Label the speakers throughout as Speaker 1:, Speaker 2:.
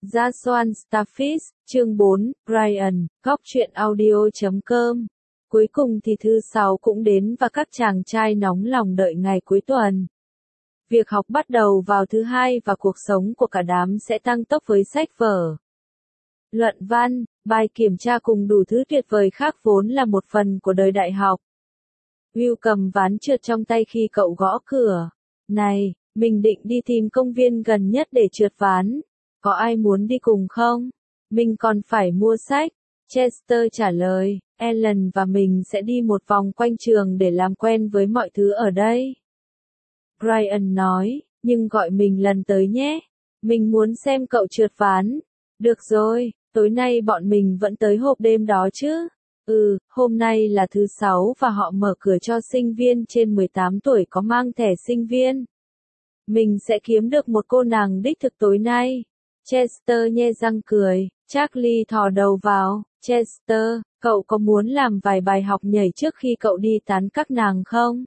Speaker 1: Jason Starfish, chương 4, Brian, góc truyện audio.com. Cuối cùng thì thứ 6 cũng đến và các chàng trai nóng lòng đợi ngày cuối tuần. Việc học bắt đầu vào thứ 2 và cuộc sống của cả đám sẽ tăng tốc với sách vở. Luận văn, bài kiểm tra cùng đủ thứ tuyệt vời khác vốn là một phần của đời đại học. Will cầm ván trượt trong tay khi cậu gõ cửa. Này, mình định đi tìm công viên gần nhất để trượt ván. Có ai muốn đi cùng không? Mình còn phải mua sách. Chester trả lời, Ellen và mình sẽ đi một vòng quanh trường để làm quen với mọi thứ ở đây. Brian nói, nhưng gọi mình lần tới nhé. Mình muốn xem cậu trượt ván. Được rồi, tối nay bọn mình vẫn tới hộp đêm đó chứ? Hôm nay là thứ 6 và họ mở cửa cho sinh viên trên 18 tuổi có mang thẻ sinh viên. Mình sẽ kiếm được một cô nàng đích thực tối nay. Chester nhe răng cười, Charlie thò đầu vào, Chester, cậu có muốn làm vài bài học nhảy trước khi cậu đi tán các nàng không?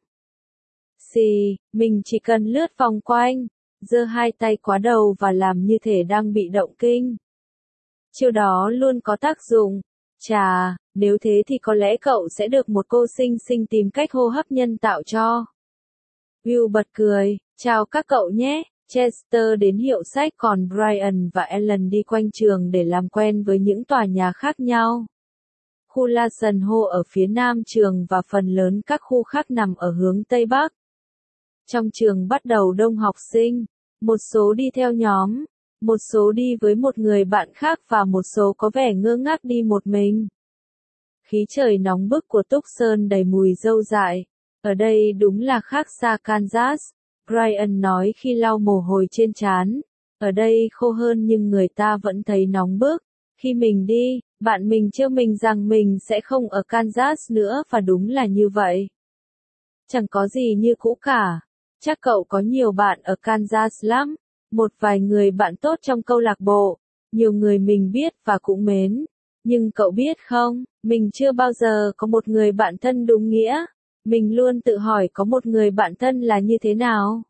Speaker 1: Mình chỉ cần lướt vòng quanh, giơ hai tay quá đầu và làm như thể đang bị động kinh. Chiêu đó luôn có tác dụng. Chà, nếu thế thì có lẽ cậu sẽ được một cô xinh xinh tìm cách hô hấp nhân tạo cho. Will bật cười, chào các cậu nhé. Chester đến hiệu sách còn Brian và Ellen đi quanh trường để làm quen với những tòa nhà khác nhau. Khu Lawson Hall ở phía nam trường và phần lớn các khu khác nằm ở hướng Tây Bắc. Trong trường bắt đầu đông học sinh, một số đi theo nhóm, một số đi với một người bạn khác và một số có vẻ ngơ ngác đi một mình. Khí trời nóng bức của Tucson đầy mùi râu dại. Ở đây đúng là khác xa Kansas, Brian nói khi lau mồ hôi trên trán. Ở đây khô hơn nhưng người ta vẫn thấy nóng bức. Khi mình đi, bạn mình trêu mình rằng mình sẽ không ở Kansas nữa và đúng là như vậy. Chẳng có gì như cũ cả. Chắc cậu có nhiều bạn ở Kansas lắm. Một vài người bạn tốt trong câu lạc bộ. Nhiều người mình biết và cũng mến. Nhưng cậu biết không, mình chưa bao giờ có một người bạn thân đúng nghĩa. Mình luôn tự hỏi có một người bạn thân là như thế nào.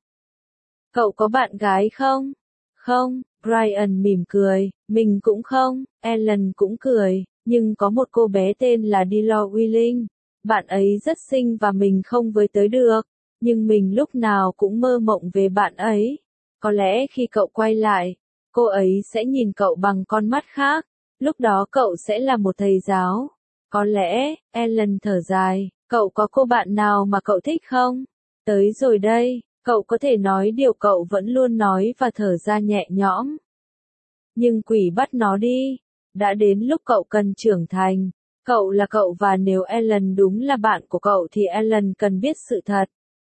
Speaker 1: Cậu có bạn gái không? Không, Brian mỉm cười, mình cũng không, Ellen cũng cười, nhưng có một cô bé tên là Delore Willing. Bạn ấy rất xinh và mình không với tới được, nhưng mình lúc nào cũng mơ mộng về bạn ấy. Có lẽ khi cậu quay lại, cô ấy sẽ nhìn cậu bằng con mắt khác, lúc đó cậu sẽ là một thầy giáo. Có lẽ, Ellen thở dài, cậu có cô bạn nào mà cậu thích không? Tới rồi đây, cậu có thể nói điều cậu vẫn luôn nói và thở ra nhẹ nhõm. Nhưng quỷ bắt nó đi. Đã đến lúc cậu cần trưởng thành. Cậu là cậu và nếu Ellen đúng là bạn của cậu thì Ellen cần biết sự thật.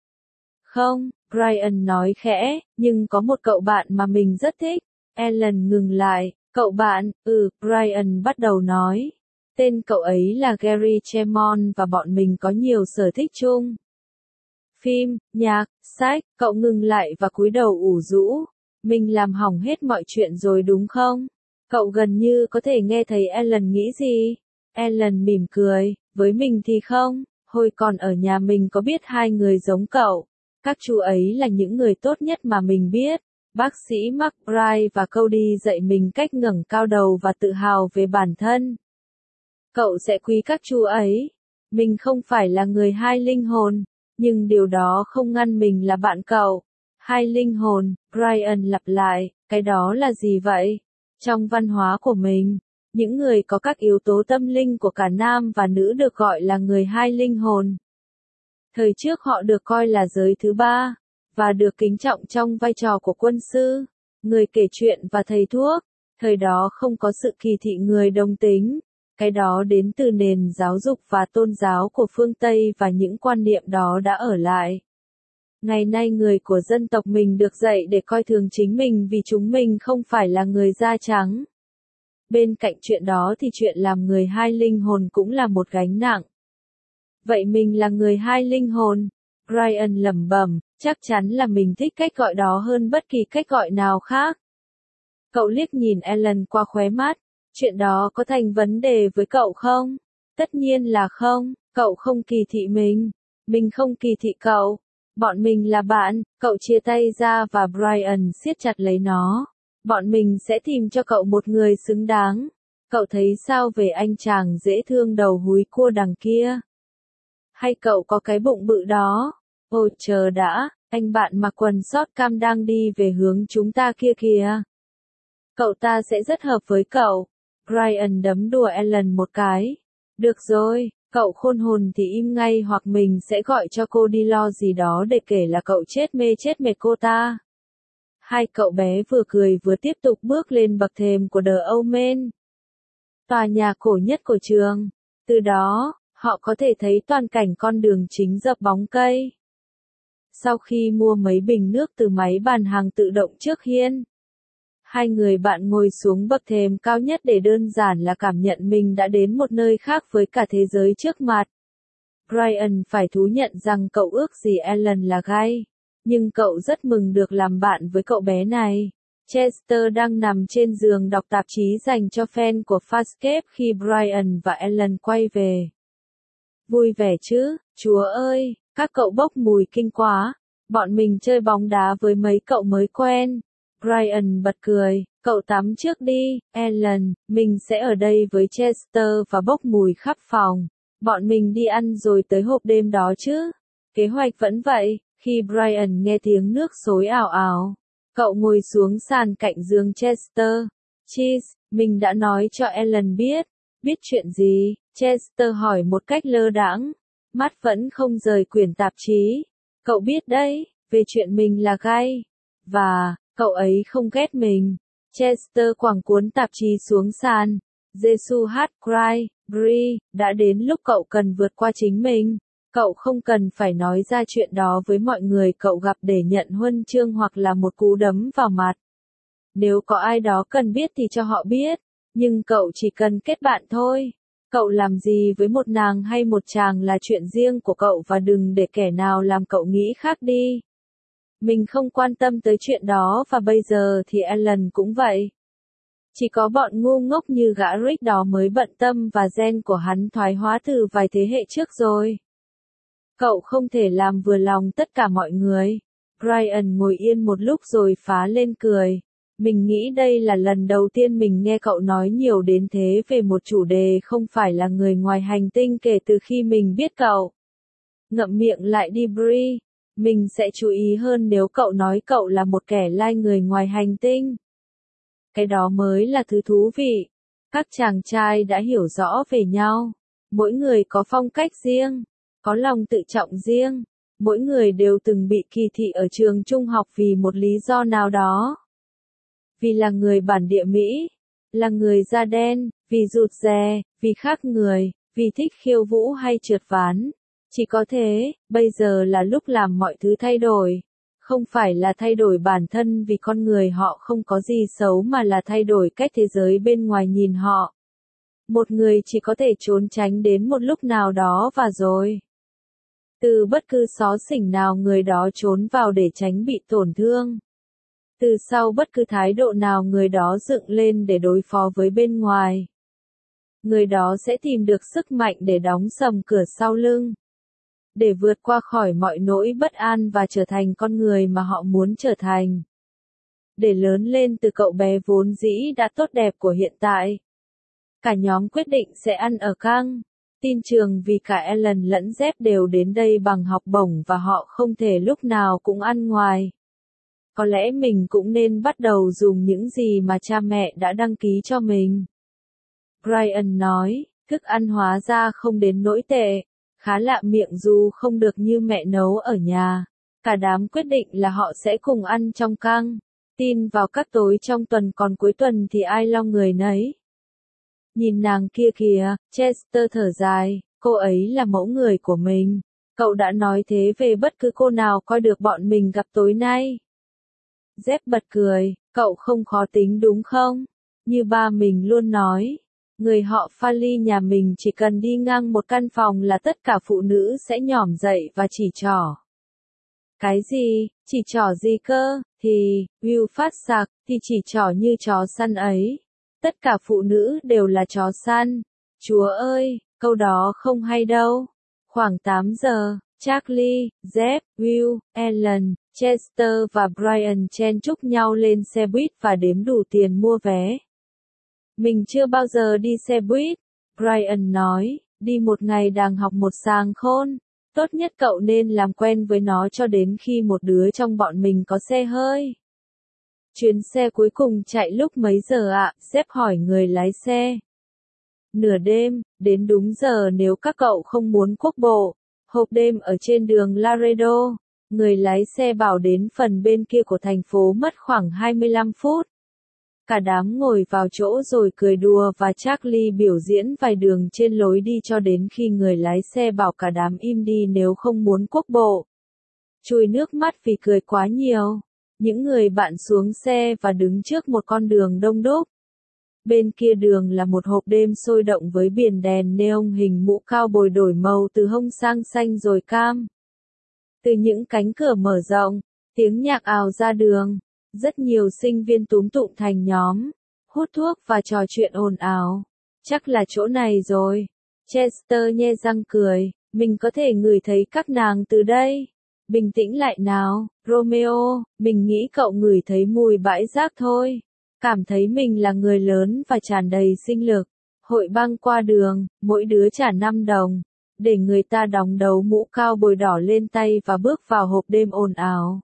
Speaker 1: Không, Brian nói khẽ, nhưng có một cậu bạn mà mình rất thích. Ellen ngừng lại, cậu bạn, Brian bắt đầu nói. Tên cậu ấy là Gary Tremont và bọn mình có nhiều sở thích chung. Phim, nhạc, sách, cậu ngừng lại và cúi đầu ủ rũ. Mình làm hỏng hết mọi chuyện rồi đúng không? Cậu gần như có thể nghe thấy Ellen nghĩ gì. Ellen mỉm cười, với mình thì không, hồi còn ở nhà mình có biết hai người giống cậu. Các chú ấy là những người tốt nhất mà mình biết. Bác sĩ McBride và Cody dạy mình cách ngẩng cao đầu và tự hào về bản thân. Cậu sẽ quý các chú ấy. Mình không phải là người hai linh hồn, nhưng điều đó không ngăn mình là bạn cậu. Hai linh hồn, Brian lặp lại, cái đó là gì vậy? Trong văn hóa của mình, những người có các yếu tố tâm linh của cả nam và nữ được gọi là người hai linh hồn. Thời trước họ được coi là giới thứ ba, và được kính trọng trong vai trò của quân sư, người kể chuyện và thầy thuốc. Thời đó không có sự kỳ thị người đồng tính. Cái đó đến từ nền giáo dục và tôn giáo của phương Tây và những quan niệm đó đã ở lại. Ngày nay người của dân tộc mình được dạy để coi thường chính mình vì chúng mình không phải là người da trắng. Bên cạnh chuyện đó thì chuyện làm người hai linh hồn cũng là một gánh nặng. Vậy mình là người hai linh hồn. Brian lẩm bẩm, chắc chắn là mình thích cách gọi đó hơn bất kỳ cách gọi nào khác. Cậu liếc nhìn Ellen qua khóe mắt. Chuyện đó có thành vấn đề với cậu không? Tất nhiên là không, cậu không kỳ thị mình không kỳ thị cậu. Bọn mình là bạn, cậu chia tay ra và Brian siết chặt lấy nó. Bọn mình sẽ tìm cho cậu một người xứng đáng. Cậu thấy sao về anh chàng dễ thương đầu húi cua đằng kia? Hay cậu có cái bụng bự đó? Ôi chờ đã, anh bạn mặc quần short cam đang đi về hướng chúng ta kia kìa. Cậu ta sẽ rất hợp với cậu. Brian đấm đùa Ellen một cái. Được rồi, cậu khôn hồn thì im ngay hoặc mình sẽ gọi cho cô đi lo gì đó để kể là cậu chết mê chết mệt cô ta. Hai cậu bé vừa cười vừa tiếp tục bước lên bậc thềm của The Omen, tòa nhà cổ nhất của trường. Từ đó, họ có thể thấy toàn cảnh con đường chính dập bóng cây. Sau khi mua mấy bình nước từ máy bán hàng tự động trước hiên, hai người bạn ngồi xuống bậc thềm cao nhất để đơn giản là cảm nhận mình đã đến một nơi khác với cả thế giới trước mặt. Brian phải thú nhận rằng cậu ước gì Ellen là gay, nhưng cậu rất mừng được làm bạn với cậu bé này. Chester đang nằm trên giường đọc tạp chí dành cho fan của Farscape khi Brian và Ellen quay về. Vui vẻ chứ, chúa ơi, các cậu bốc mùi kinh quá. Bọn mình chơi bóng đá với mấy cậu mới quen. Brian bật cười, cậu tắm trước đi, Ellen, mình sẽ ở đây với Chester và bốc mùi khắp phòng. Bọn mình đi ăn rồi tới hộp đêm đó chứ. Kế hoạch vẫn vậy, khi Brian nghe tiếng nước xối ào ào. Cậu ngồi xuống sàn cạnh giường Chester. Cheese, mình đã nói cho Ellen biết. Biết chuyện gì? Chester hỏi một cách lơ đãng. Mắt vẫn không rời quyển tạp chí. Cậu biết đấy, về chuyện mình là gay. Và, cậu ấy không ghét mình. Chester quẳng cuốn tạp chí xuống sàn. Giêsu hát cry, Brie, đã đến lúc cậu cần vượt qua chính mình. Cậu không cần phải nói ra chuyện đó với mọi người cậu gặp để nhận huân chương hoặc là một cú đấm vào mặt. Nếu có ai đó cần biết thì cho họ biết, nhưng cậu chỉ cần kết bạn thôi. Cậu làm gì với một nàng hay một chàng là chuyện riêng của cậu và đừng để kẻ nào làm cậu nghĩ khác đi. Mình không quan tâm tới chuyện đó và bây giờ thì Ellen cũng vậy. Chỉ có bọn ngu ngốc như gã Rick đó mới bận tâm và gen của hắn thoái hóa từ vài thế hệ trước rồi. Cậu không thể làm vừa lòng tất cả mọi người. Brian ngồi yên một lúc rồi phá lên cười. Mình nghĩ đây là lần đầu tiên mình nghe cậu nói nhiều đến thế về một chủ đề không phải là người ngoài hành tinh kể từ khi mình biết cậu. Ngậm miệng lại đi Brie. Mình sẽ chú ý hơn nếu cậu nói cậu là một kẻ lai người ngoài hành tinh. Cái đó mới là thứ thú vị. Các chàng trai đã hiểu rõ về nhau. Mỗi người có phong cách riêng, có lòng tự trọng riêng. Mỗi người đều từng bị kỳ thị ở trường trung học vì một lý do nào đó. Vì là người bản địa Mỹ, là người da đen, vì rụt rè, vì khác người, vì thích khiêu vũ hay trượt ván. Chỉ có thế, bây giờ là lúc làm mọi thứ thay đổi. Không phải là thay đổi bản thân vì con người họ không có gì xấu mà là thay đổi cách thế giới bên ngoài nhìn họ. Một người chỉ có thể trốn tránh đến một lúc nào đó và rồi. Từ bất cứ xó xỉnh nào người đó trốn vào để tránh bị tổn thương. Từ sau bất cứ thái độ nào người đó dựng lên để đối phó với bên ngoài. Người đó sẽ tìm được sức mạnh để đóng sầm cửa sau lưng. Để vượt qua khỏi mọi nỗi bất an và trở thành con người mà họ muốn trở thành. Để lớn lên từ cậu bé vốn dĩ đã tốt đẹp của hiện tại. Cả nhóm quyết định sẽ ăn ở căng. Tin trường vì cả Ellen lẫn Jeff đều đến đây bằng học bổng và họ không thể lúc nào cũng ăn ngoài. Có lẽ mình cũng nên bắt đầu dùng những gì mà cha mẹ đã đăng ký cho mình. Brian nói, thức ăn hóa ra không đến nỗi tệ. Khá lạ miệng dù không được như mẹ nấu ở nhà. Cả đám quyết định là họ sẽ cùng ăn trong căng. Tin vào các tối trong tuần còn cuối tuần thì ai lo người nấy. Nhìn nàng kia kìa, Chester thở dài, cô ấy là mẫu người của mình. Cậu đã nói thế về bất cứ cô nào coi được bọn mình gặp tối nay. Jeff bật cười, cậu không khó tính đúng không? Như ba mình luôn nói. Người họ Farley nhà mình chỉ cần đi ngang một căn phòng là tất cả phụ nữ sẽ nhỏm dậy và chỉ trỏ. Cái gì, chỉ trỏ gì cơ, thì, Will phát sặc, thì chỉ trỏ như chó săn ấy. Tất cả phụ nữ đều là chó săn. Chúa ơi, câu đó không hay đâu. Khoảng 8 giờ, Charlie, Jeff, Will, Ellen, Chester và Brian chen chúc nhau lên xe buýt và đếm đủ tiền mua vé. Mình chưa bao giờ đi xe buýt, Brian nói, đi một ngày đang học một sàng khôn. Tốt nhất cậu nên làm quen với nó cho đến khi một đứa trong bọn mình có xe hơi. Chuyến xe cuối cùng chạy lúc mấy giờ ạ? Sếp hỏi người lái xe. Nửa đêm, đến đúng giờ nếu các cậu không muốn quốc bộ. Hộp đêm ở trên đường Laredo. Người lái xe bảo đến phần bên kia của thành phố mất khoảng 25 phút. Cả đám ngồi vào chỗ rồi cười đùa và Charlie biểu diễn vài đường trên lối đi cho đến khi người lái xe bảo cả đám im đi nếu không muốn quốc bộ. Chùi nước mắt vì cười quá nhiều. Những người bạn xuống xe và đứng trước một con đường đông đúc. Bên kia đường là một hộp đêm sôi động với biển đèn neon hình mũ cao bồi đổi màu từ hông sang xanh rồi cam. Từ những cánh cửa mở rộng, tiếng nhạc ào ra đường. Rất nhiều sinh viên túm tụm thành nhóm, hút thuốc và trò chuyện ồn ào. Chắc là chỗ này rồi. Chester nhe răng cười, mình có thể ngửi thấy các nàng từ đây. Bình tĩnh lại nào, Romeo, mình nghĩ cậu ngửi thấy mùi bãi rác thôi. Cảm thấy mình là người lớn và tràn đầy sinh lực. Hội băng qua đường, mỗi đứa trả 5 đồng. Để người ta đóng đầu mũ cao bồi đỏ lên tay và bước vào hộp đêm ồn ào.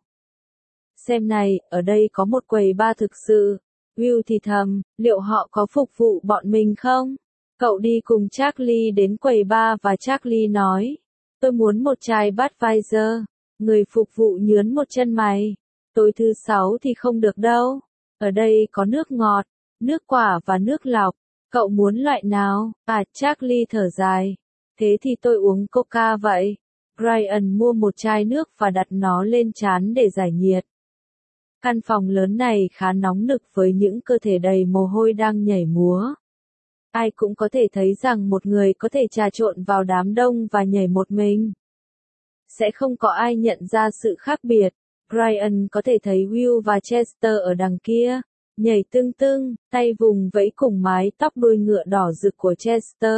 Speaker 1: Xem này, ở đây có một quầy bar thực sự. Will thì thầm, liệu họ có phục vụ bọn mình không? Cậu đi cùng Charlie đến quầy bar và Charlie nói, tôi muốn một chai Budweiser. Người phục vụ nhướn một chân mày. Tối thứ 6 thì không được đâu. Ở đây có nước ngọt, nước quả và nước lọc. Cậu muốn loại nào? Charlie thở dài. Thế thì tôi uống Coca vậy. Brian mua một chai nước và đặt nó lên trán để giải nhiệt. Căn phòng lớn này khá nóng nực với những cơ thể đầy mồ hôi đang nhảy múa. Ai cũng có thể thấy rằng một người có thể trà trộn vào đám đông và nhảy một mình. Sẽ không có ai nhận ra sự khác biệt. Brian có thể thấy Will và Chester ở đằng kia, nhảy tưng tưng, tay vùng vẫy cùng mái tóc đuôi ngựa đỏ rực của Chester.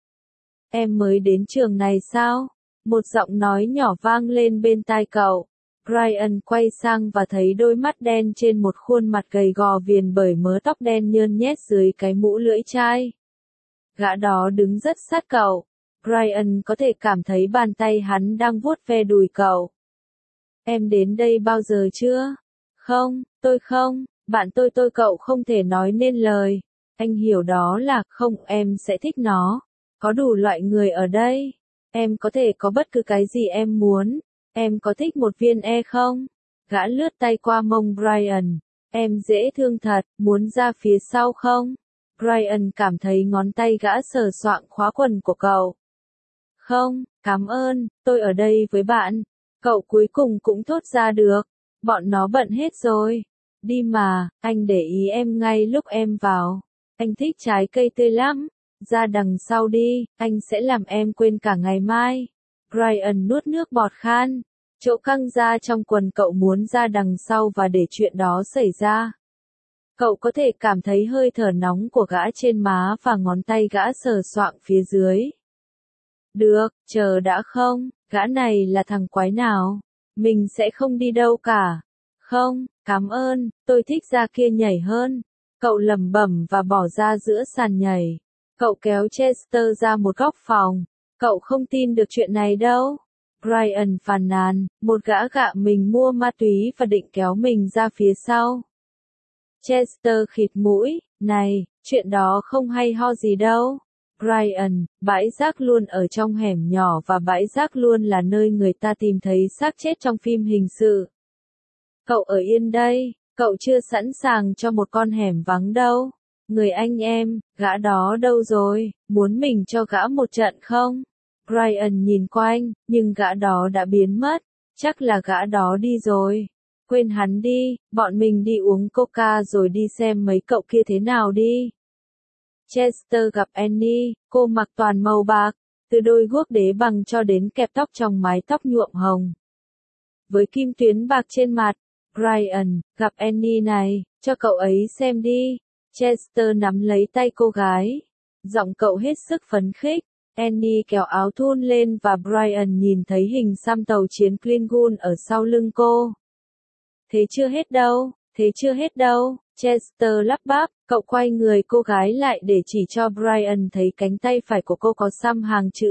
Speaker 1: Em mới đến trường này sao? Một giọng nói nhỏ vang lên bên tai cậu. Brian quay sang và thấy đôi mắt đen trên một khuôn mặt gầy gò viền bởi mớ tóc đen nhơn nhét dưới cái mũ lưỡi chai. Gã đó đứng rất sát cậu. Brian có thể cảm thấy bàn tay hắn đang vuốt ve đùi cậu. Em đến đây bao giờ chưa? Không, tôi không, bạn tôi cậu không thể nói nên lời. Anh hiểu đó là không, em sẽ thích nó. Có đủ loại người ở đây. Em có thể có bất cứ cái gì em muốn. Em có thích một viên không? Gã lướt tay qua mông Brian. Em dễ thương thật, muốn ra phía sau không? Brian cảm thấy ngón tay gã sờ soạng khóa quần của cậu. Không, cảm ơn, tôi ở đây với bạn. Cậu cuối cùng cũng thốt ra được. Bọn nó bận hết rồi. Đi mà, anh để ý em ngay lúc em vào. Anh thích trái cây tươi lắm. Ra đằng sau đi, anh sẽ làm em quên cả ngày mai. Brian nuốt nước bọt khan. Chỗ căng ra trong quần cậu muốn ra đằng sau và để chuyện đó xảy ra. Cậu có thể cảm thấy hơi thở nóng của gã trên má và ngón tay gã sờ soạng phía dưới. Được, chờ đã không, gã này là thằng quái nào? Mình sẽ không đi đâu cả. Không, cảm ơn, tôi thích ra kia nhảy hơn. Cậu lẩm bẩm và bỏ ra giữa sàn nhảy. Cậu kéo Chester ra một góc phòng. Cậu không tin được chuyện này đâu. Brian phàn nàn, một gã gạ mình mua ma túy và định kéo mình ra phía sau. Chester khịt mũi, này, chuyện đó không hay ho gì đâu. Brian, bãi rác luôn ở trong hẻm nhỏ và bãi rác luôn là nơi người ta tìm thấy xác chết trong phim hình sự. Cậu ở yên đây, cậu chưa sẵn sàng cho một con hẻm vắng đâu. Người anh em, gã đó đâu rồi, muốn mình cho gã một trận không? Brian nhìn quanh, nhưng gã đó đã biến mất, chắc là gã đó đi rồi. Quên hắn đi, bọn mình đi uống coca rồi đi xem mấy cậu kia thế nào đi. Chester gặp Annie, cô mặc toàn màu bạc, từ đôi guốc đế bằng cho đến kẹp tóc trong mái tóc nhuộm hồng. Với kim tuyến bạc trên mặt, Brian, gặp Annie này, cho cậu ấy xem đi. Chester nắm lấy tay cô gái. Giọng cậu hết sức phấn khích. Annie kéo áo thun lên và Brian nhìn thấy hình xăm tàu chiến Klingon ở sau lưng cô. Thế chưa hết đâu, thế chưa hết đâu, Chester lắp bắp, cậu quay người cô gái lại để chỉ cho Brian thấy cánh tay phải của cô có xăm hàng chữ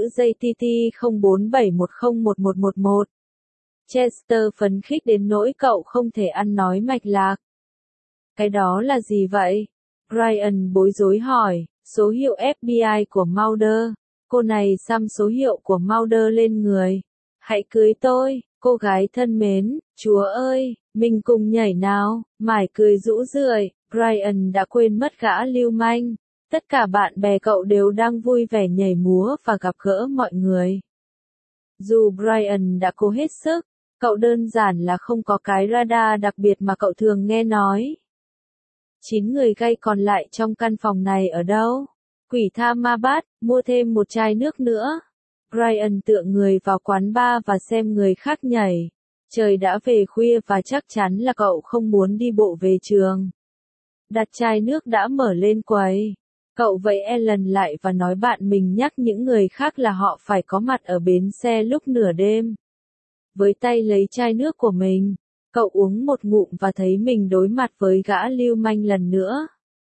Speaker 1: JTT0471011111. Chester phấn khích đến nỗi cậu không thể ăn nói mạch lạc. Cái đó là gì vậy? Brian bối rối hỏi, số hiệu FBI của Mulder. Cô này xăm số hiệu của Mulder lên người. Hãy cưới tôi, cô gái thân mến, Chúa ơi, mình cùng nhảy nào, mải cười rũ rượi, Brian đã quên mất gã lưu manh. Tất cả bạn bè cậu đều đang vui vẻ nhảy múa và gặp gỡ mọi người. Dù Brian đã cố hết sức, cậu đơn giản là không có cái radar đặc biệt mà cậu thường nghe nói. 9 người gay còn lại trong căn phòng này ở đâu? Quỷ tha ma bát, mua thêm một chai nước nữa. Brian tựa người vào quán bar và xem người khác nhảy. Trời đã về khuya và chắc chắn là cậu không muốn đi bộ về trường. Đặt chai nước đã mở lên quầy. Cậu vẫy Ellen lại và nói bạn mình nhắc những người khác là họ phải có mặt ở bến xe lúc nửa đêm. Với tay lấy chai nước của mình, cậu uống một ngụm và thấy mình đối mặt với gã lưu manh lần nữa.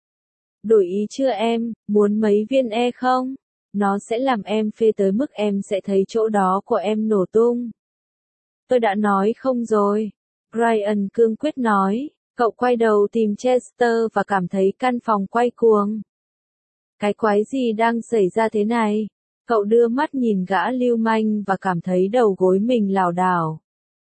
Speaker 1: Đổi ý chưa em, muốn mấy viên không? Nó sẽ làm em phê tới mức em sẽ thấy chỗ đó của em nổ tung. Tôi đã nói không rồi. Brian cương quyết nói. Cậu quay đầu tìm Chester và cảm thấy căn phòng quay cuồng. Cái quái gì đang xảy ra thế này? Cậu đưa mắt nhìn gã lưu manh và cảm thấy đầu gối mình lảo đảo.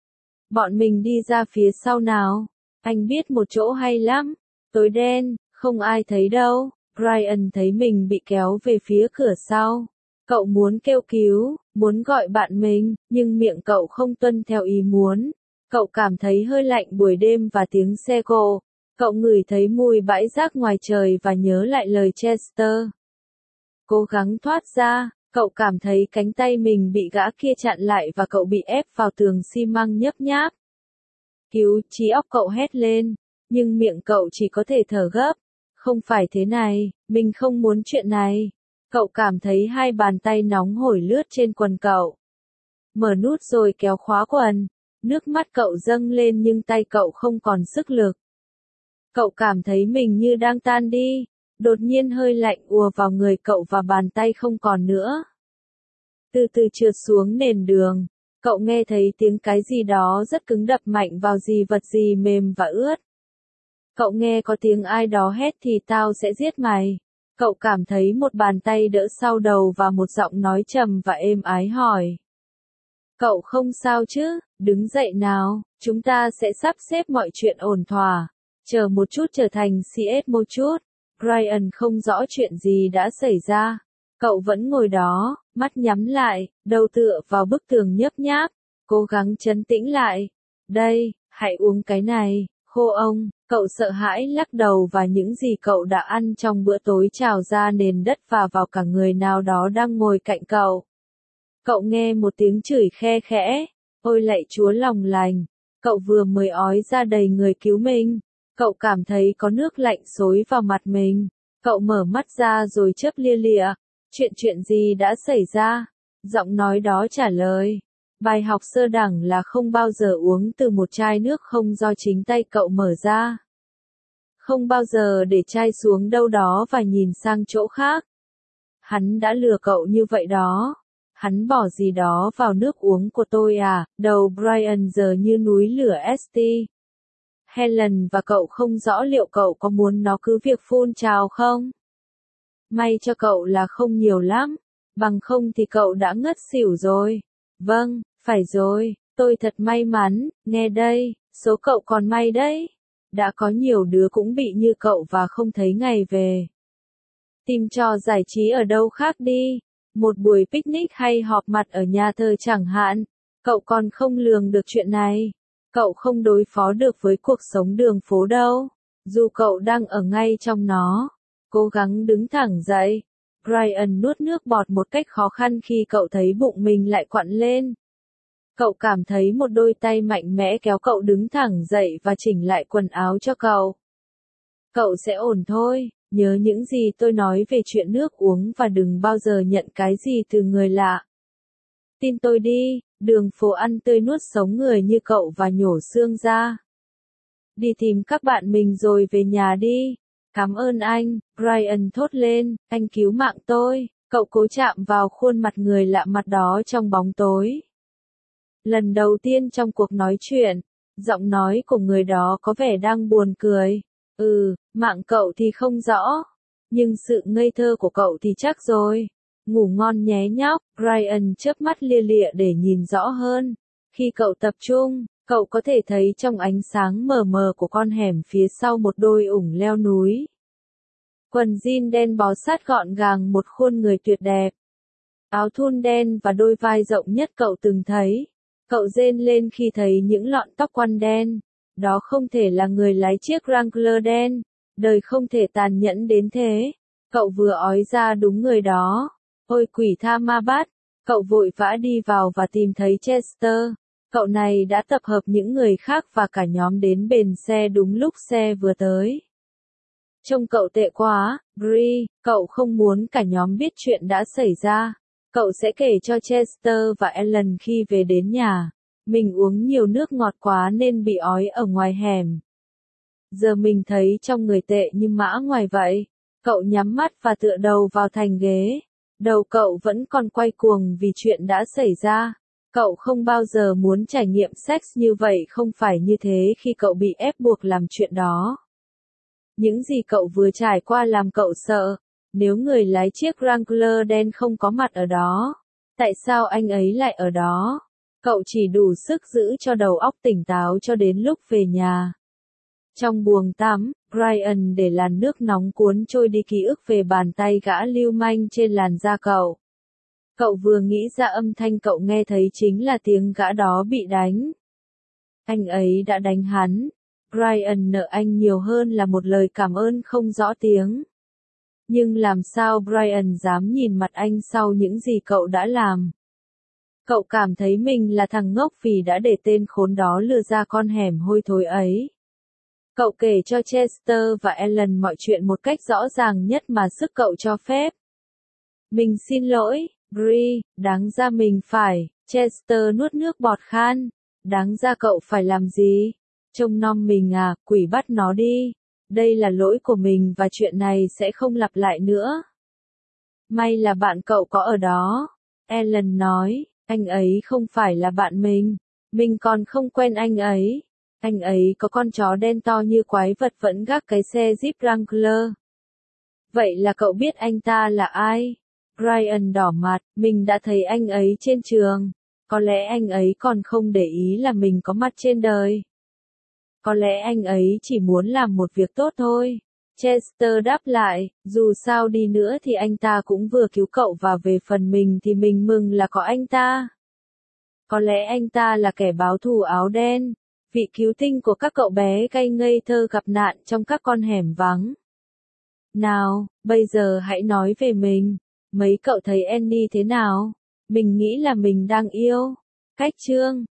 Speaker 1: Bọn mình đi ra phía sau nào. Anh biết một chỗ hay lắm. Tối đen, không ai thấy đâu. Brian thấy mình bị kéo về phía cửa sau. Cậu muốn kêu cứu, muốn gọi bạn mình, nhưng miệng cậu không tuân theo ý muốn. Cậu cảm thấy hơi lạnh buổi đêm và tiếng xe cộ. Cậu ngửi thấy mùi bãi rác ngoài trời và nhớ lại lời Chester. Cố gắng thoát ra, cậu cảm thấy cánh tay mình bị gã kia chặn lại và cậu bị ép vào tường xi măng nhấp nháp. Cứu, trí óc cậu hét lên, nhưng miệng cậu chỉ có thể thở gấp. Không phải thế này, mình không muốn chuyện này. Cậu cảm thấy hai bàn tay nóng hổi lướt trên quần cậu. Mở nút rồi kéo khóa quần. Nước mắt cậu dâng lên nhưng tay cậu không còn sức lực. Cậu cảm thấy mình như đang tan đi. Đột nhiên hơi lạnh ùa vào người cậu và bàn tay không còn nữa. Từ từ trượt xuống nền đường. Cậu nghe thấy tiếng cái gì đó rất cứng đập mạnh vào gì vật gì mềm và ướt. Cậu nghe có tiếng ai đó hét thì tao sẽ giết mày. Cậu cảm thấy một bàn tay đỡ sau đầu và một giọng nói trầm và êm ái hỏi. Cậu không sao chứ, đứng dậy nào, chúng ta sẽ sắp xếp mọi chuyện ổn thỏa. Chờ một chút trở thành CS một chút. Brian không rõ chuyện gì đã xảy ra. Cậu vẫn ngồi đó, mắt nhắm lại, đầu tựa vào bức tường nhấp nháp, cố gắng trấn tĩnh lại. Đây, hãy uống cái này, khô ông. Cậu sợ hãi lắc đầu và những gì cậu đã ăn trong bữa tối trào ra nền đất và vào cả người nào đó đang ngồi cạnh cậu. Cậu nghe một tiếng chửi khe khẽ. Ôi lạy Chúa lòng lành. Cậu vừa mới ói ra đầy người cứu mình. Cậu cảm thấy có nước lạnh xối vào mặt mình. Cậu mở mắt ra rồi chớp lia lịa. Chuyện gì đã xảy ra? Giọng nói đó trả lời. Bài học sơ đẳng là không bao giờ uống từ một chai nước không do chính tay cậu mở ra. Không bao giờ để chai xuống đâu đó và nhìn sang chỗ khác. Hắn đã lừa cậu như vậy đó. Hắn bỏ gì đó vào nước uống của tôi à? Đầu Brian giờ như núi lửa ST. Helen và cậu không rõ liệu cậu có muốn nó cứ việc phun trào không? May cho cậu là không nhiều lắm. Bằng không thì cậu đã ngất xỉu rồi. Vâng, phải rồi, tôi thật may mắn, nghe đây, số cậu còn may đấy. Đã có nhiều đứa cũng bị như cậu và không thấy ngày về. Tìm trò giải trí ở đâu khác đi. Một buổi picnic hay họp mặt ở nhà thờ chẳng hạn. Cậu còn không lường được chuyện này. Cậu không đối phó được với cuộc sống đường phố đâu. Dù cậu đang ở ngay trong nó. Cố gắng đứng thẳng dậy. Brian nuốt nước bọt một cách khó khăn khi cậu thấy bụng mình lại quặn lên. Cậu cảm thấy một đôi tay mạnh mẽ kéo cậu đứng thẳng dậy và chỉnh lại quần áo cho cậu. Cậu sẽ ổn thôi, nhớ những gì tôi nói về chuyện nước uống và đừng bao giờ nhận cái gì từ người lạ. Tin tôi đi, đường phố ăn tươi nuốt sống người như cậu và nhổ xương ra. đi tìm các bạn mình rồi về nhà đi. Cảm ơn anh, Brian thốt lên, anh cứu mạng tôi. Cậu cố chạm vào khuôn mặt người lạ mặt đó trong bóng tối. Lần đầu tiên trong cuộc nói chuyện, giọng nói của người đó có vẻ đang buồn cười. Mạng cậu thì không rõ, nhưng sự ngây thơ của cậu thì chắc rồi. Ngủ ngon nhé nhóc, Brian chớp mắt lia lịa để nhìn rõ hơn. Khi cậu tập trung, cậu có thể thấy trong ánh sáng mờ mờ của con hẻm phía sau một đôi ủng leo núi. Quần jean đen bó sát gọn gàng một khuôn người tuyệt đẹp. Áo thun đen và đôi vai rộng nhất cậu từng thấy. Cậu rên lên khi thấy những lọn tóc quăn đen. Đó không thể là người lái chiếc Wrangler đen. Đời không thể tàn nhẫn đến thế. Cậu vừa ói ra đúng người đó. Ôi quỷ tha ma bát. Cậu vội vã đi vào và tìm thấy Chester. Cậu này đã tập hợp những người khác và cả nhóm đến bến xe đúng lúc xe vừa tới. Trông cậu tệ quá, Bree, cậu không muốn cả nhóm biết chuyện đã xảy ra. Cậu sẽ kể cho Chester và Ellen khi về đến nhà. Mình uống nhiều nước ngọt quá nên bị ói ở ngoài hẻm. Giờ mình thấy trong người tệ như mã ngoài vậy. Cậu nhắm mắt và tựa đầu vào thành ghế. Đầu cậu vẫn còn quay cuồng vì chuyện đã xảy ra. Cậu không bao giờ muốn trải nghiệm sex như vậy, không phải như thế khi cậu bị ép buộc làm chuyện đó. Những gì cậu vừa trải qua làm cậu sợ. Nếu người lái chiếc Wrangler đen không có mặt ở đó, tại sao anh ấy lại ở đó? Cậu chỉ đủ sức giữ cho đầu óc tỉnh táo cho đến lúc về nhà. Trong buồng tắm, Brian để làn nước nóng cuốn trôi đi ký ức về bàn tay gã lưu manh trên làn da cậu. Cậu vừa nghĩ ra âm thanh cậu nghe thấy chính là tiếng gã đó bị đánh. Anh ấy đã đánh hắn. Brian nợ anh nhiều hơn là một lời cảm ơn không rõ tiếng. Nhưng làm sao Brian dám nhìn mặt anh sau những gì cậu đã làm? Cậu cảm thấy mình là thằng ngốc vì đã để tên khốn đó lừa ra con hẻm hôi thối ấy. Cậu kể cho Chester và Ellen mọi chuyện một cách rõ ràng nhất mà sức cậu cho phép. Mình xin lỗi, Bree, đáng ra mình phải. Chester nuốt nước bọt khan. Đáng ra cậu phải làm gì? Trông nom mình à, quỷ bắt nó đi. Đây là lỗi của mình và chuyện này sẽ không lặp lại nữa. May là bạn cậu có ở đó. Ellen nói, anh ấy không phải là bạn mình. Mình còn không quen anh ấy. Anh ấy có con chó đen to như quái vật vẫn gác cái xe Jeep Wrangler. Vậy là cậu biết anh ta là ai? Brian đỏ mặt, mình đã thấy anh ấy trên trường. Có lẽ anh ấy còn không để ý là mình có mặt trên đời. Có lẽ anh ấy chỉ muốn làm một việc tốt thôi. Chester đáp lại, dù sao đi nữa thì anh ta cũng vừa cứu cậu và về phần mình thì mình mừng là có anh ta. Có lẽ anh ta là kẻ báo thù áo đen, vị cứu tinh của các cậu bé cay ngây thơ gặp nạn trong các con hẻm vắng. Nào, bây giờ hãy nói về mình. Mấy cậu thấy Annie thế nào? Mình nghĩ là mình đang yêu. Cách chương